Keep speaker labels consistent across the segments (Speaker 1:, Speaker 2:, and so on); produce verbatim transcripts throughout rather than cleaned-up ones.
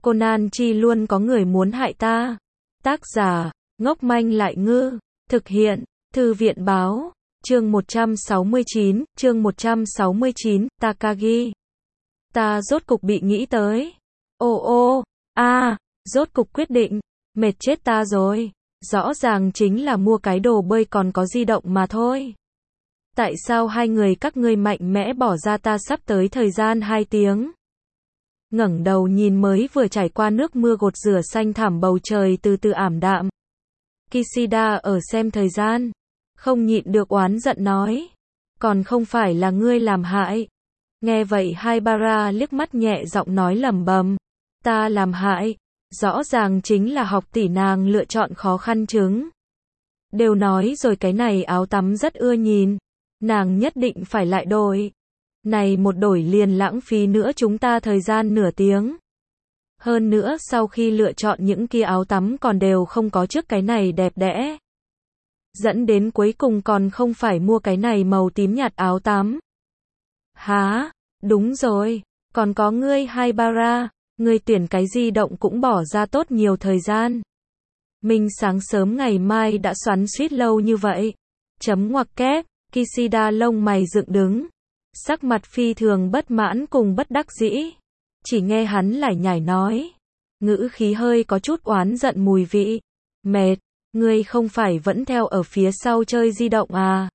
Speaker 1: Conan chi luôn có người muốn hại ta. Tác giả, ngốc manh lại ngư. Thực hiện, Thư viện báo. Chương một trăm sáu mươi chín, chương một trăm sáu mươi chín, Takagi. Ta rốt cục bị nghĩ tới. Ô ô, a, rốt cục quyết định. Mệt chết ta rồi. Rõ ràng chính là mua cái đồ bơi còn có di động mà thôi. Tại sao hai người các ngươi mạnh mẽ bỏ ra ta sắp tới thời gian hai tiếng? Ngẩng đầu nhìn mới vừa trải qua nước mưa gột rửa xanh thảm bầu trời từ từ ảm đạm. Kishida ở xem thời gian, không nhịn được oán giận nói. Còn không phải là ngươi làm hại. Nghe vậy Haibara liếc mắt nhẹ giọng nói lẩm bẩm. Ta làm hại. Rõ ràng chính là học tỷ nàng lựa chọn khó khăn chứng. Đều nói rồi cái này áo tắm rất ưa nhìn. Nàng nhất định phải lại đổi. Này một đổi liền lãng phí nữa chúng ta thời gian nửa tiếng. Hơn nữa sau khi lựa chọn những kia áo tắm còn đều không có trước cái này đẹp đẽ. Dẫn đến cuối cùng còn không phải mua cái này màu tím nhạt áo tắm. Hả? Đúng rồi. Còn có ngươi Haibara. Ngươi tuyển cái di động cũng bỏ ra tốt nhiều thời gian. Mình sáng sớm ngày mai đã xoắn suýt lâu như vậy. Chấm ngoặc kép. Kishida lông mày dựng đứng. Sắc mặt phi thường bất mãn cùng bất đắc dĩ. Chỉ nghe hắn lải nhải nói. Ngữ khí hơi có chút oán giận mùi vị. Mệt. Ngươi không phải vẫn theo ở phía sau chơi di động à?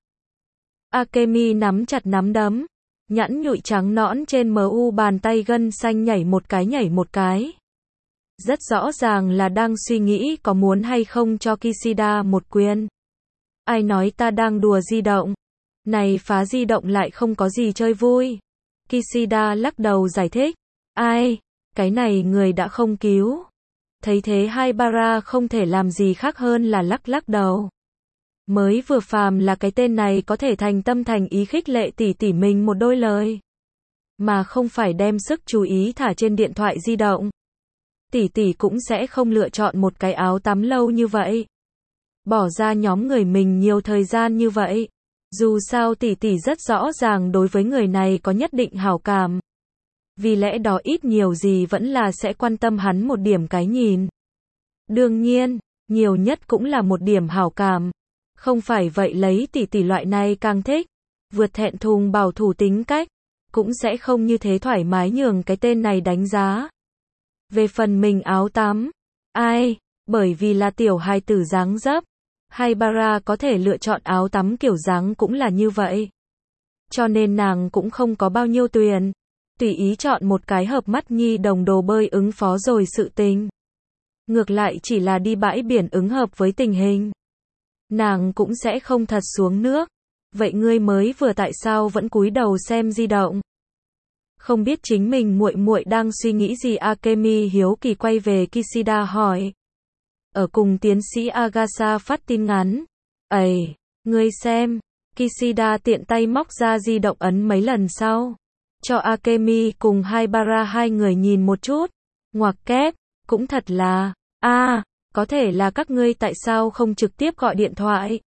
Speaker 1: Akemi nắm chặt nắm đấm. Nhẵn nhụi trắng nõn trên mờ u bàn tay gân xanh nhảy một cái nhảy một cái. Rất rõ ràng là đang suy nghĩ có muốn hay không cho Kishida một quyền. Ai nói ta đang đùa di động? Này phá di động lại không có gì chơi vui. Kishida lắc đầu giải thích. Ai? Cái này người đã không cứu. Thấy thế Haibara không thể làm gì khác hơn là lắc lắc đầu. Mới vừa phàm là cái tên này có thể thành tâm thành ý khích lệ tỷ tỷ mình một đôi lời. Mà không phải đem sức chú ý thả trên điện thoại di động. Tỷ tỷ cũng sẽ không lựa chọn một cái áo tắm lâu như vậy. Bỏ ra nhóm người mình nhiều thời gian như vậy. Dù sao tỷ tỷ rất rõ ràng đối với người này có nhất định hảo cảm. Vì lẽ đó ít nhiều gì vẫn là sẽ quan tâm hắn một điểm cái nhìn. Đương nhiên, nhiều nhất cũng là một điểm hảo cảm. Không phải vậy lấy tỷ tỷ loại này càng thích. Vượt thẹn thùng bảo thủ tính cách. Cũng sẽ không như thế thoải mái nhường cái tên này đánh giá. Về phần mình áo tắm. Ai? Bởi vì là tiểu hài tử dáng dấp. Haibara có thể lựa chọn áo tắm kiểu dáng cũng là như vậy. Cho nên nàng cũng không có bao nhiêu tuyền. Tùy ý chọn một cái hợp mắt nhi đồng đồ bơi ứng phó rồi sự tình. Ngược lại chỉ là đi bãi biển ứng hợp với tình hình. Nàng cũng sẽ không thật xuống nước. Vậy ngươi mới vừa tại sao vẫn cúi đầu xem di động? Không biết chính mình muội muội đang suy nghĩ gì Akemi hiếu kỳ quay về Kishida hỏi. Ở cùng tiến sĩ Agasa phát tin ngắn. Ây, ngươi xem. Kishida tiện tay móc ra di động ấn mấy lần sau. Cho Akemi cùng Haibara hai người nhìn một chút. Ngoặc kép, cũng thật là, a, à, có thể là các ngươi tại sao không trực tiếp gọi điện thoại.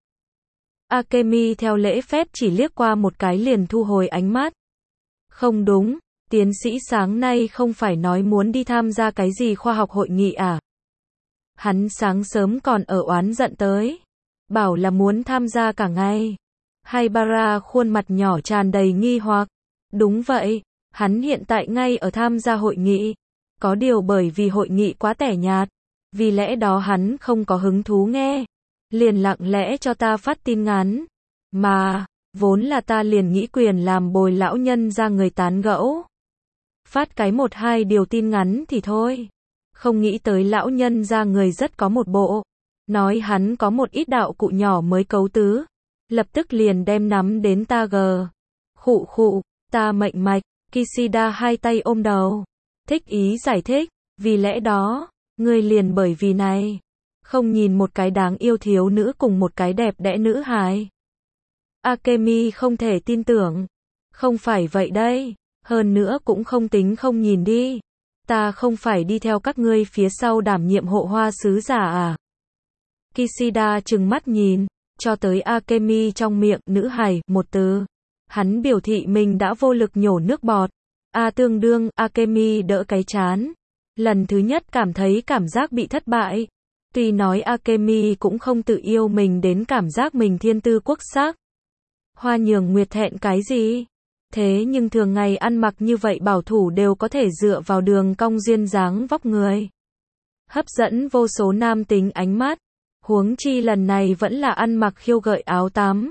Speaker 1: Akemi theo lễ phép chỉ liếc qua một cái liền thu hồi ánh mắt. Không đúng, tiến sĩ sáng nay không phải nói muốn đi tham gia cái gì khoa học hội nghị à? Hắn sáng sớm còn ở oán giận tới. Bảo là muốn tham gia cả ngày. Haibara khuôn mặt nhỏ tràn đầy nghi hoặc. Đúng vậy, hắn hiện tại ngay ở tham gia hội nghị. Có điều bởi vì hội nghị quá tẻ nhạt. Vì lẽ đó hắn không có hứng thú nghe. Liền lặng lẽ cho ta phát tin ngắn. Mà, vốn là ta liền nghĩ quyền làm bồi lão nhân ra người tán gẫu. Phát cái một hai điều tin ngắn thì thôi. Không nghĩ tới lão nhân ra người rất có một bộ. Nói hắn có một ít đạo cụ nhỏ mới cấu tứ. Lập tức liền đem nắm đến ta gờ. Khụ khụ, ta mệnh mạch. Kishida hai tay ôm đầu. Thích ý giải thích. Vì lẽ đó, ngươi liền bởi vì này. Không nhìn một cái đáng yêu thiếu nữ cùng một cái đẹp đẽ nữ hài. Akemi không thể tin tưởng. Không phải vậy đây. Hơn nữa cũng không tính không nhìn đi. Ta không phải đi theo các ngươi phía sau đảm nhiệm hộ hoa sứ giả à? Kishida trừng mắt nhìn, cho tới Akemi trong miệng nữ hài một từ. Hắn biểu thị mình đã vô lực nhổ nước bọt. A tương đương, Akemi đỡ cái chán. Lần thứ nhất cảm thấy cảm giác bị thất bại. Tuy nói Akemi cũng không tự yêu mình đến cảm giác mình thiên tư quốc sắc. Hoa nhường nguyệt thẹn cái gì? Thế nhưng thường ngày ăn mặc như vậy bảo thủ đều có thể dựa vào đường cong duyên dáng vóc người. Hấp dẫn vô số nam tính ánh mắt. Huống chi lần này vẫn là ăn mặc khiêu gợi áo tắm.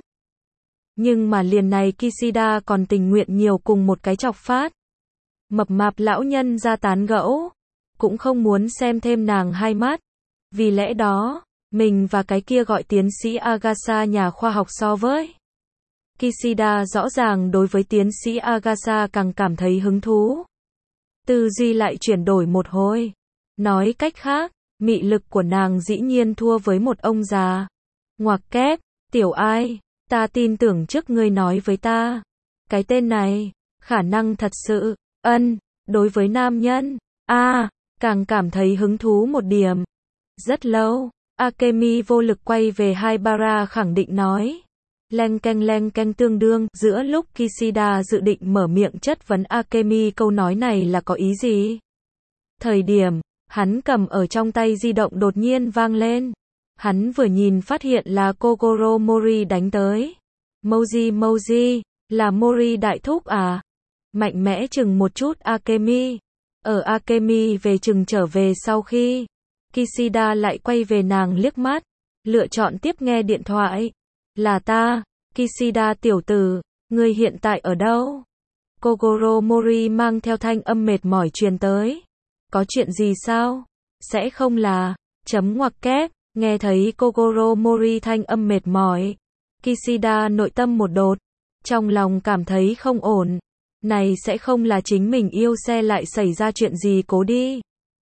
Speaker 1: Nhưng mà liền này Kishida còn tình nguyện nhiều cùng một cái chọc phát. Mập mạp lão nhân ra tán gẫu. Cũng không muốn xem thêm nàng hai mắt. Vì lẽ đó, mình và cái kia gọi tiến sĩ Agasa nhà khoa học so với. Kishida rõ ràng đối với tiến sĩ Agasa càng cảm thấy hứng thú. Tư duy lại chuyển đổi một hồi. Nói cách khác, mị lực của nàng dĩ nhiên thua với một ông già. Ngoặc kép, tiểu ai, ta tin tưởng trước ngươi nói với ta. Cái tên này, khả năng thật sự, ân, đối với nam nhân, a à, càng cảm thấy hứng thú một điểm. Rất lâu, Akemi vô lực quay về Haibara khẳng định nói. Leng keng leng keng tương đương, giữa lúc Kishida dự định mở miệng chất vấn Akemi câu nói này là có ý gì. Thời điểm, hắn cầm ở trong tay di động đột nhiên vang lên. Hắn vừa nhìn phát hiện là Kogoro Mori đánh tới. Moji Moji, là Mori đại thúc à? Mạnh mẽ chừng một chút Akemi. Ở Akemi về chừng trở về sau khi, Kishida lại quay về nàng liếc mắt, lựa chọn tiếp nghe điện thoại. Là ta, Kishida tiểu tử, ngươi hiện tại ở đâu? Kogoro Mori mang theo thanh âm mệt mỏi truyền tới. Có chuyện gì sao? Sẽ không là, chấm ngoặc kép, nghe thấy Kogoro Mori thanh âm mệt mỏi. Kishida nội tâm một đột, trong lòng cảm thấy không ổn. Này sẽ không là chính mình yêu xe lại xảy ra chuyện gì cố đi.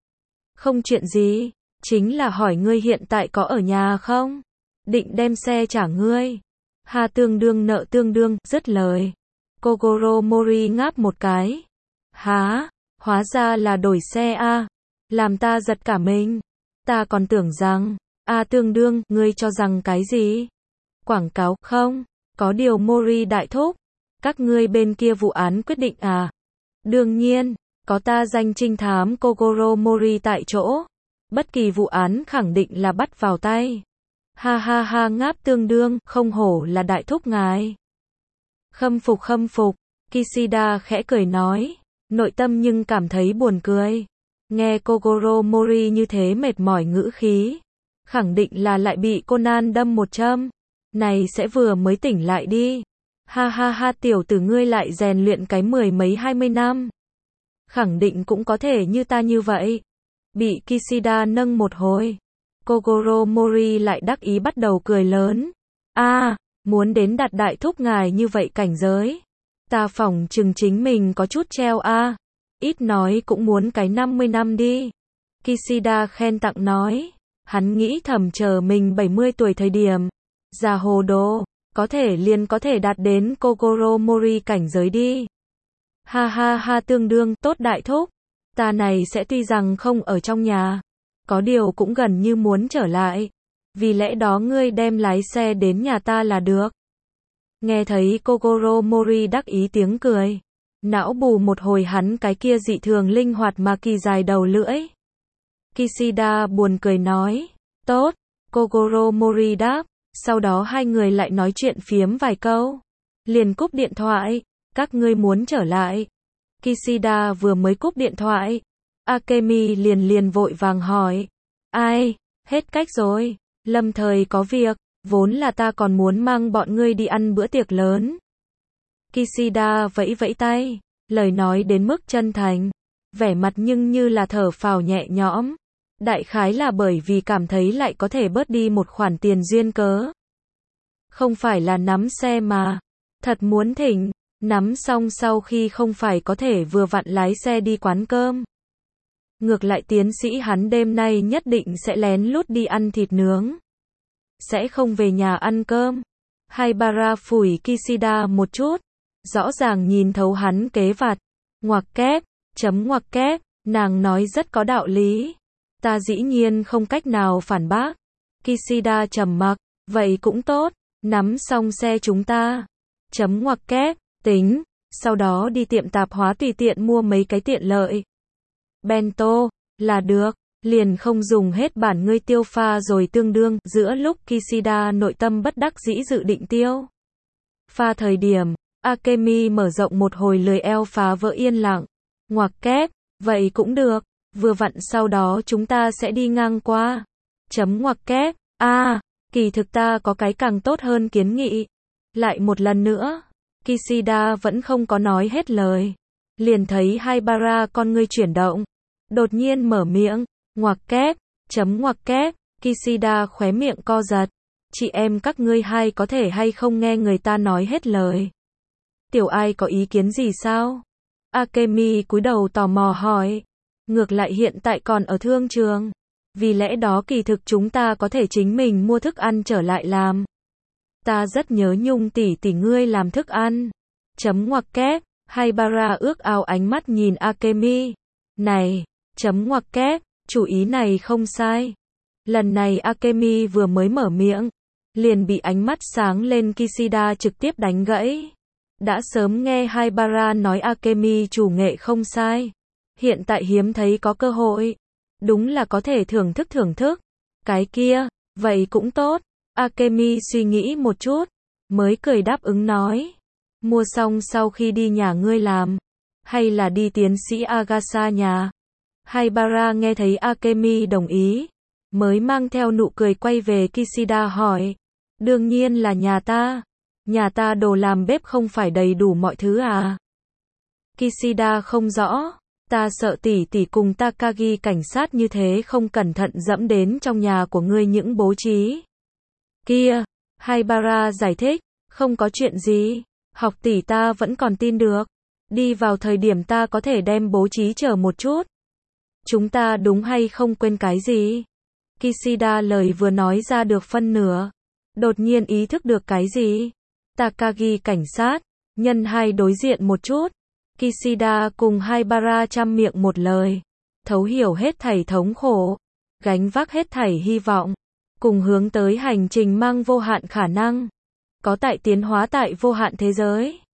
Speaker 1: Không chuyện gì, chính là hỏi ngươi hiện tại có ở nhà không? Định đem xe trả ngươi. Ha tương đương nợ tương đương, dứt lời. Kogoro Mori ngáp một cái. Há, hóa ra là đổi xe a, à? Làm ta giật cả mình. Ta còn tưởng rằng, a à, tương đương, ngươi cho rằng cái gì? Quảng cáo, không? Có điều Mori đại thúc. Các ngươi bên kia vụ án quyết định à? Đương nhiên, có ta danh trinh thám Kogoro Mori tại chỗ. Bất kỳ vụ án khẳng định là bắt vào tay. Ha ha ha ngáp tương đương, không hổ là đại thúc ngài. Khâm phục khâm phục, Kishida khẽ cười nói, nội tâm nhưng cảm thấy buồn cười. Nghe Kogoro Mori như thế mệt mỏi ngữ khí, khẳng định là lại bị Conan đâm một châm. Này sẽ vừa mới tỉnh lại đi. Ha ha ha tiểu tử ngươi lại rèn luyện cái mười mấy hai mươi năm. Khẳng định cũng có thể như ta như vậy. Bị Kishida nâng một hồi. Kogoro Mori lại đắc ý bắt đầu cười lớn. A, à, muốn đến đạt đại thúc ngài như vậy cảnh giới. Ta phỏng chừng chính mình có chút treo a. À. Ít nói cũng muốn cái năm mươi năm đi. Kishida khen tặng nói. Hắn nghĩ thầm chờ mình bảy mươi tuổi thời điểm. Già hồ đồ, có thể liền có thể đạt đến Kogoro Mori cảnh giới đi. Ha ha ha tương đương, tốt đại thúc. Ta này sẽ tuy rằng không ở trong nhà. Có điều cũng gần như muốn trở lại. Vì lẽ đó ngươi đem lái xe đến nhà ta là được. Nghe thấy Kogoro Mori đắc ý tiếng cười. Não bù một hồi hắn cái kia dị thường linh hoạt mà kỳ dài đầu lưỡi. Kishida buồn cười nói. Tốt, Kogoro Mori đáp. Sau đó hai người lại nói chuyện phiếm vài câu. Liền cúp điện thoại. Các ngươi muốn trở lại. Kishida vừa mới cúp điện thoại. Akemi liền liền vội vàng hỏi. Ai, hết cách rồi. Lâm thời có việc. Vốn là ta còn muốn mang bọn ngươi đi ăn bữa tiệc lớn. Kishida vẫy vẫy tay. Lời nói đến mức chân thành. Vẻ mặt nhưng như là thở phào nhẹ nhõm. Đại khái là bởi vì cảm thấy lại có thể bớt đi một khoản tiền duyên cớ. Không phải là nắm xe mà. Thật muốn thỉnh. Nắm xong sau khi không phải có thể vừa vặn lái xe đi quán cơm. Ngược lại tiến sĩ hắn đêm nay nhất định sẽ lén lút đi ăn thịt nướng. Sẽ không về nhà ăn cơm. Haibara phủi Kishida một chút. Rõ ràng nhìn thấu hắn kế vặt. Ngoặc kép, chấm ngoặc kép, nàng nói rất có đạo lý. Ta dĩ nhiên không cách nào phản bác. Kishida trầm mặc, vậy cũng tốt, nắm xong xe chúng ta. Chấm ngoặc kép, tính, sau đó đi tiệm tạp hóa tùy tiện mua mấy cái tiện lợi. Bento, Là được, liền không dùng hết bản ngươi tiêu pha rồi tương đương, giữa lúc Kishida nội tâm bất đắc dĩ dự định tiêu pha thời điểm, Akemi mở rộng một hồi lười eo phá vỡ yên lặng. Ngoặc kép, vậy cũng được, vừa vặn sau đó chúng ta sẽ đi ngang qua. Chấm ngoặc kép, a à, kỳ thực ta có cái càng tốt hơn kiến nghị. Lại một lần nữa, Kishida vẫn không có nói hết lời. Liền thấy Haibara con ngươi chuyển động. Đột nhiên mở miệng, ngoặc kép, chấm ngoặc kép, Kishida khóe miệng co giật. Chị em các ngươi hai có thể hay không nghe người ta nói hết lời. Tiểu Ai có ý kiến gì sao? Akemi cúi đầu tò mò hỏi. Ngược lại hiện tại còn ở thương trường. Vì lẽ đó kỳ thực chúng ta có thể chính mình mua thức ăn trở lại làm. Ta rất nhớ Nhung tỷ tỷ ngươi làm thức ăn. Chấm ngoặc kép, Haibara ước ao ánh mắt nhìn Akemi. Này, chấm ngoặc kép, chủ ý này không sai. Lần này Akemi vừa mới mở miệng, liền bị ánh mắt sáng lên Kishida trực tiếp đánh gãy. Đã sớm nghe Haibara nói Akemi chủ nghệ không sai. Hiện tại hiếm thấy có cơ hội. Đúng là có thể thưởng thức thưởng thức. Cái kia, vậy cũng tốt. Akemi suy nghĩ một chút, mới cười đáp ứng nói. Mua xong sau khi đi nhà ngươi làm, hay là đi tiến sĩ Agasa nhà. Haibara nghe thấy Akemi đồng ý, mới mang theo nụ cười quay về Kishida hỏi. Đương nhiên là nhà ta. Nhà ta đồ làm bếp không phải đầy đủ mọi thứ à? Kishida không rõ. Ta sợ tỷ tỷ cùng Takagi cảnh sát như thế không cẩn thận dẫm đến trong nhà của ngươi những bố trí. Kia, Haibara giải thích, không có chuyện gì. Học tỷ ta vẫn còn tin được. Đi vào thời điểm ta có thể đem bố trí chờ một chút. Chúng ta đúng hay không quên cái gì? Kishida lời vừa nói ra được phân nửa. Đột nhiên ý thức được cái gì? Takagi cảnh sát, nhân hai đối diện một chút. Kishida cùng Haibara chăm miệng một lời. Thấu hiểu hết thảy thống khổ. Gánh vác hết thảy hy vọng. Cùng hướng tới hành trình mang vô hạn khả năng. Có tại tiến hóa tại vô hạn thế giới.